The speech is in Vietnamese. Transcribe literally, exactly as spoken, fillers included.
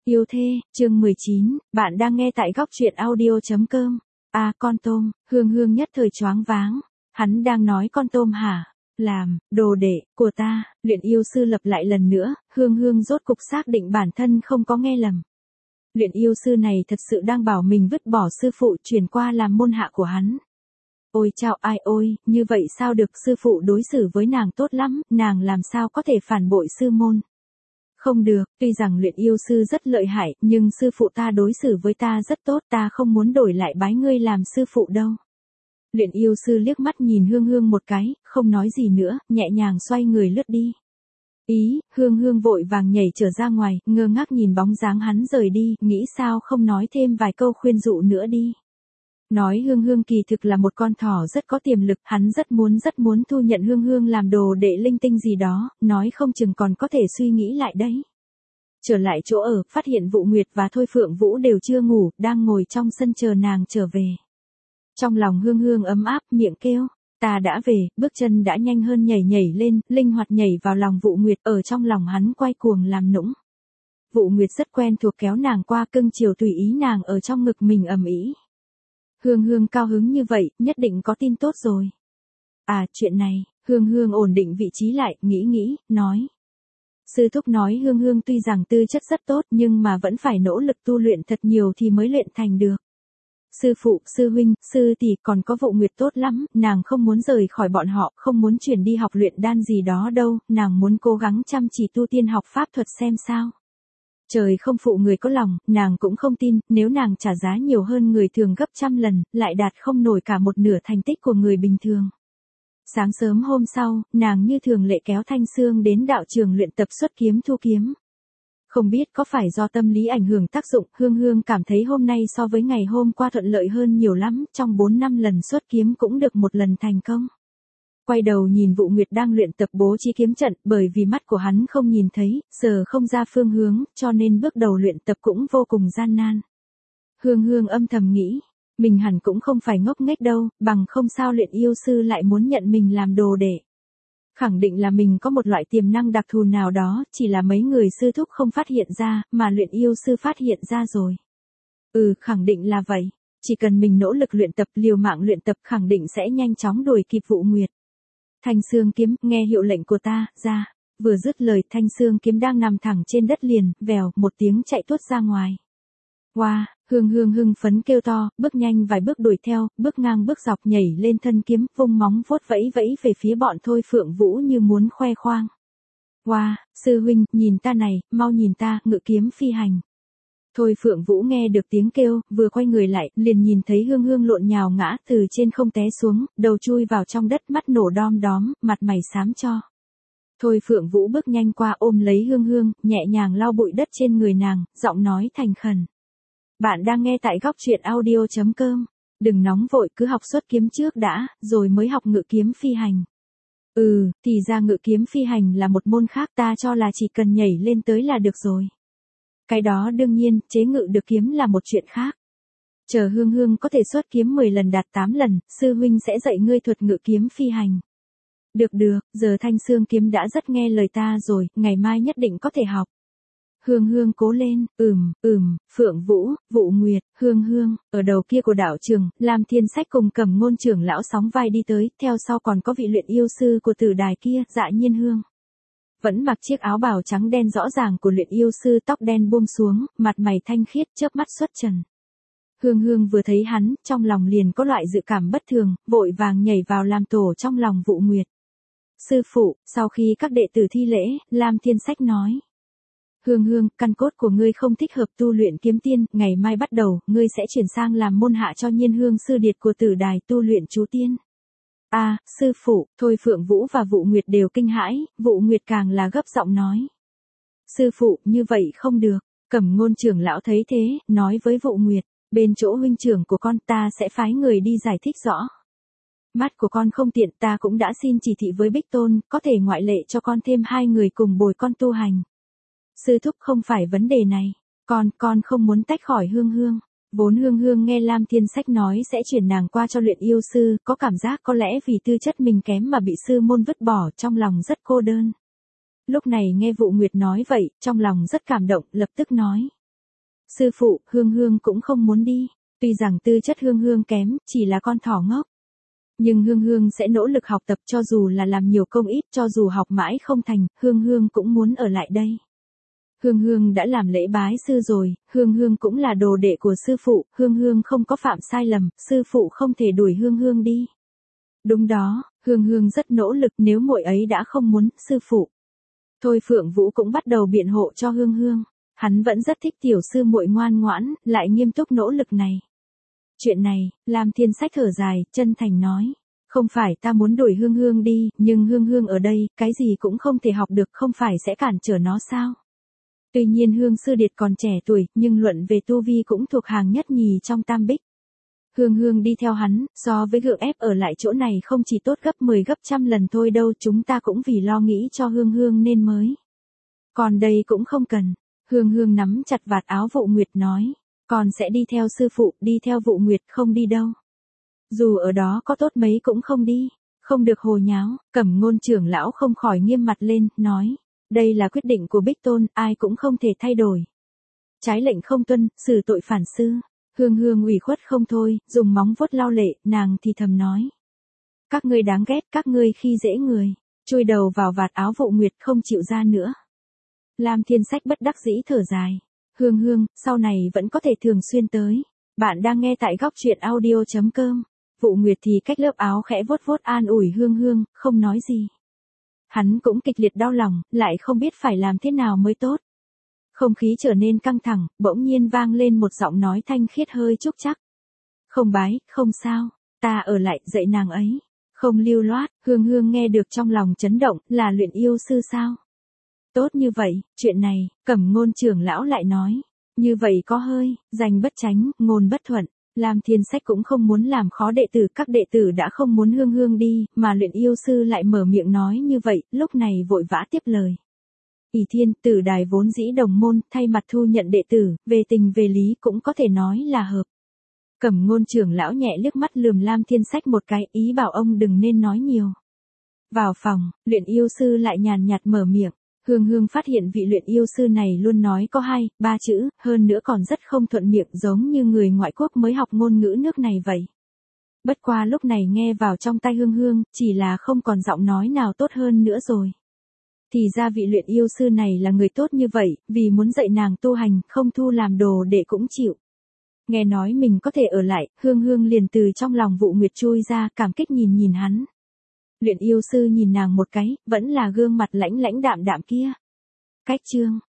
Yêu thê, chương mười chín, bạn đang nghe tại góc truyện audio.com. À con tôm, Hương Hương nhất thời choáng váng. Hắn đang nói con tôm hả? Làm, đồ đệ, của ta, luyện yêu sư lặp lại lần nữa, Hương Hương rốt cục xác định bản thân không có nghe lầm. Luyện yêu sư này thật sự đang bảo mình vứt bỏ sư phụ chuyển qua làm môn hạ của hắn. Ôi chao ai ôi, như vậy sao được, sư phụ đối xử với nàng tốt lắm, nàng làm sao có thể phản bội sư môn. Không được, tuy rằng luyện yêu sư rất lợi hại, nhưng sư phụ ta đối xử với ta rất tốt, ta không muốn đổi lại bái ngươi làm sư phụ đâu. Luyện yêu sư liếc mắt nhìn Hương Hương một cái, không nói gì nữa, nhẹ nhàng xoay người lướt đi. Ý, Hương Hương vội vàng nhảy trở ra ngoài, ngơ ngác nhìn bóng dáng hắn rời đi, nghĩ sao không nói thêm vài câu khuyên dụ nữa đi. Nói Hương Hương kỳ thực là một con thỏ rất có tiềm lực, hắn rất muốn rất muốn thu nhận Hương Hương làm đồ đệ linh tinh gì đó, nói không chừng còn có thể suy nghĩ lại đấy. Trở lại chỗ ở, phát hiện Vụ Nguyệt và Thôi Phượng Vũ đều chưa ngủ, đang ngồi trong sân chờ nàng trở về. Trong lòng Hương Hương ấm áp, miệng kêu, ta đã về, bước chân đã nhanh hơn nhảy nhảy lên, linh hoạt nhảy vào lòng Vụ Nguyệt, ở trong lòng hắn quay cuồng làm nũng. Vụ Nguyệt rất quen thuộc kéo nàng qua, cưng chiều tùy ý nàng ở trong ngực mình ầm ĩ. Hương Hương cao hứng như vậy, nhất định có tin tốt rồi. À, chuyện này, Hương Hương ổn định vị trí lại, nghĩ nghĩ, nói. Sư thúc nói Hương Hương tuy rằng tư chất rất tốt nhưng mà vẫn phải nỗ lực tu luyện thật nhiều thì mới luyện thành được. Sư phụ, sư huynh, sư tỷ còn có Vụ Nguyệt tốt lắm, nàng không muốn rời khỏi bọn họ, không muốn chuyển đi học luyện đan gì đó đâu, nàng muốn cố gắng chăm chỉ tu tiên học pháp thuật xem sao. Trời không phụ người có lòng, nàng cũng không tin, nếu nàng trả giá nhiều hơn người thường gấp trăm lần, lại đạt không nổi cả một nửa thành tích của người bình thường. Sáng sớm hôm sau, nàng như thường lệ kéo Thanh Sương đến đạo trường luyện tập xuất kiếm thu kiếm. Không biết có phải do tâm lý ảnh hưởng tác dụng, Hương Hương cảm thấy hôm nay so với ngày hôm qua thuận lợi hơn nhiều lắm, trong bốn năm lần xuất kiếm cũng được một lần thành công. Quay đầu nhìn Vụ Nguyệt đang luyện tập bố trí kiếm trận, bởi vì mắt của hắn không nhìn thấy, sờ không ra phương hướng, cho nên bước đầu luyện tập cũng vô cùng gian nan. Hương Hương âm thầm nghĩ, mình hẳn cũng không phải ngốc nghếch đâu, bằng không sao luyện yêu sư lại muốn nhận mình làm đồ đệ. Khẳng định là mình có một loại tiềm năng đặc thù nào đó, chỉ là mấy người sư thúc không phát hiện ra, mà luyện yêu sư phát hiện ra rồi. Ừ, khẳng định là vậy. Chỉ cần mình nỗ lực luyện tập, liều mạng luyện tập, khẳng định sẽ nhanh chóng đuổi kịp Vụ Nguyệt. Thanh Sương kiếm, nghe hiệu lệnh của ta, ra. Vừa dứt lời, Thanh Sương kiếm đang nằm thẳng trên đất liền, vèo, một tiếng chạy tuốt ra ngoài. Wow, Hương Hương hưng phấn kêu to, bước nhanh vài bước đuổi theo, bước ngang bước dọc nhảy lên thân kiếm, vung móng vuốt vẫy vẫy về phía bọn Thôi Phượng Vũ như muốn khoe khoang. Wow, sư huynh, nhìn ta này, mau nhìn ta, ngự kiếm phi hành. Thôi Phượng Vũ nghe được tiếng kêu, vừa quay người lại, liền nhìn thấy Hương Hương lộn nhào ngã từ trên không té xuống, đầu chui vào trong đất, mắt nổ đom đóm, mặt mày xám cho. Thôi Phượng Vũ bước nhanh qua ôm lấy Hương Hương, nhẹ nhàng lau bụi đất trên người nàng, giọng nói thành khẩn. Bạn đang nghe tại góc truyện audio.com. Đừng nóng vội, cứ học xuất kiếm trước đã, rồi mới học ngự kiếm phi hành. Ừ, thì ra ngự kiếm phi hành là một môn khác, ta cho là chỉ cần nhảy lên tới là được rồi. Cái đó đương nhiên, chế ngự được kiếm là một chuyện khác. Chờ Hương Hương có thể xuất kiếm mười lần đạt tám lần, sư huynh sẽ dạy ngươi thuật ngự kiếm phi hành. Được được, giờ Thanh Sương kiếm đã rất nghe lời ta rồi, ngày mai nhất định có thể học. Hương Hương cố lên, ừm, ừm, Phượng Vũ, Vụ Nguyệt, Hương Hương, ở đầu kia của đạo trường, Lam Thiên Sách cùng Cầm Ngôn trưởng lão sóng vai đi tới, theo sau còn có vị luyện yêu sư của tử đài kia, Dạ Nhiên Hương. Vẫn mặc chiếc áo bào trắng đen rõ ràng của luyện yêu sư, tóc đen buông xuống, mặt mày thanh khiết, chớp mắt xuất trần. Hương Hương vừa thấy hắn, trong lòng liền có loại dự cảm bất thường, vội vàng nhảy vào làm tổ trong lòng Vụ Nguyệt. Sư phụ, sau khi các đệ tử thi lễ, Lam Thiên Sách nói. Hương Hương, căn cốt của ngươi không thích hợp tu luyện kiếm tiên, ngày mai bắt đầu, ngươi sẽ chuyển sang làm môn hạ cho Nhiên Hương sư điệt của tử đài tu luyện chú tiên. À, sư phụ, Thôi Phượng Vũ và Vụ Nguyệt đều kinh hãi, Vụ Nguyệt càng là gấp giọng nói. Sư phụ, như vậy không được, Cẩm Ngôn trưởng lão thấy thế, nói với Vụ Nguyệt, bên chỗ huynh trưởng của con ta sẽ phái người đi giải thích rõ. Mắt của con không tiện, ta cũng đã xin chỉ thị với Bích Tôn, có thể ngoại lệ cho con thêm hai người cùng bồi con tu hành. Sư thúc không phải vấn đề này, con, con không muốn tách khỏi Hương Hương. Vốn Hương Hương nghe Lam Thiên Sách nói sẽ chuyển nàng qua cho luyện yêu sư, có cảm giác có lẽ vì tư chất mình kém mà bị sư môn vứt bỏ, trong lòng rất cô đơn. Lúc này nghe Vụ Nguyệt nói vậy, trong lòng rất cảm động, lập tức nói. Sư phụ, Hương Hương cũng không muốn đi. Tuy rằng tư chất Hương Hương kém, chỉ là con thỏ ngốc. Nhưng Hương Hương sẽ nỗ lực học tập cho dù là làm nhiều công ít, cho dù học mãi không thành, Hương Hương cũng muốn ở lại đây. Hương Hương đã làm lễ bái sư rồi, Hương Hương cũng là đồ đệ của sư phụ, Hương Hương không có phạm sai lầm, sư phụ không thể đuổi Hương Hương đi. Đúng đó, Hương Hương rất nỗ lực, nếu muội ấy đã không muốn, sư phụ. Thôi Phượng Vũ cũng bắt đầu biện hộ cho Hương Hương. Hắn vẫn rất thích tiểu sư muội ngoan ngoãn, lại nghiêm túc nỗ lực này. Chuyện này, Lam Thiên Sách thở dài, chân thành nói. Không phải ta muốn đuổi Hương Hương đi, nhưng Hương Hương ở đây, cái gì cũng không thể học được, không phải sẽ cản trở nó sao? Tuy nhiên Hương Sư Điệt còn trẻ tuổi, nhưng luận về tu vi cũng thuộc hàng nhất nhì trong tam bích. Hương Hương đi theo hắn, so với gượng ép ở lại chỗ này không chỉ tốt gấp mười gấp trăm lần thôi đâu, chúng ta cũng vì lo nghĩ cho Hương Hương nên mới. Còn đây cũng không cần. Hương Hương nắm chặt vạt áo Vụ Nguyệt nói, con sẽ đi theo sư phụ, đi theo Vụ Nguyệt, không đi đâu. Dù ở đó có tốt mấy cũng không đi, không được hồ nháo. Cẩm Ngôn trưởng lão không khỏi nghiêm mặt lên, nói, đây là quyết định của Bích Tôn, ai cũng không thể thay đổi. Trái lệnh không tuân, xử tội phản sư. Hương Hương ủy khuất không thôi, dùng móng vuốt lau lệ, nàng thì thầm nói. Các ngươi đáng ghét, các ngươi khi dễ người, chui đầu vào vạt áo Vụ Nguyệt không chịu ra nữa. Lam Thiên Sách bất đắc dĩ thở dài. Hương Hương, sau này vẫn có thể thường xuyên tới. Bạn đang nghe tại góc truyện audio chấm com. Vụ Nguyệt thì cách lớp áo khẽ vuốt vuốt an ủi Hương Hương, không nói gì. Hắn cũng kịch liệt đau lòng, lại không biết phải làm thế nào mới tốt. Không khí trở nên căng thẳng, bỗng nhiên vang lên một giọng nói thanh khiết hơi trúc chắc. Không bái, không sao, ta ở lại dạy nàng ấy. Không lưu loát, Hương Hương nghe được trong lòng chấn động, là luyện yêu sư sao? Tốt như vậy, chuyện này, Cẩm Ngôn trưởng lão lại nói. Như vậy có hơi, danh bất tránh, ngôn bất thuận. Lam Thiên Sách cũng không muốn làm khó đệ tử, các đệ tử đã không muốn Hương Hương đi, mà luyện yêu sư lại mở miệng nói như vậy, lúc này vội vã tiếp lời. Ỷ Thiên, Tử Đài vốn dĩ đồng môn, thay mặt thu nhận đệ tử, về tình về lý cũng có thể nói là hợp. Cẩm Ngôn trưởng lão nhẹ liếc mắt lườm Lam Thiên Sách một cái, ý bảo ông đừng nên nói nhiều. Vào phòng, luyện yêu sư lại nhàn nhạt mở miệng. Hương Hương phát hiện vị luyện yêu sư này luôn nói có hai, ba chữ, hơn nữa còn rất không thuận miệng, giống như người ngoại quốc mới học ngôn ngữ nước này vậy. Bất qua lúc này nghe vào trong tai Hương Hương, chỉ là không còn giọng nói nào tốt hơn nữa rồi. Thì ra vị luyện yêu sư này là người tốt như vậy, vì muốn dạy nàng tu hành, không thu làm đồ để cũng chịu. Nghe nói mình có thể ở lại, Hương Hương liền từ trong lòng Vụ Nguyệt chui ra, cảm kích nhìn nhìn hắn. Luyện yêu sư nhìn nàng một cái, vẫn là gương mặt lãnh lãnh đạm đạm kia. Cách chương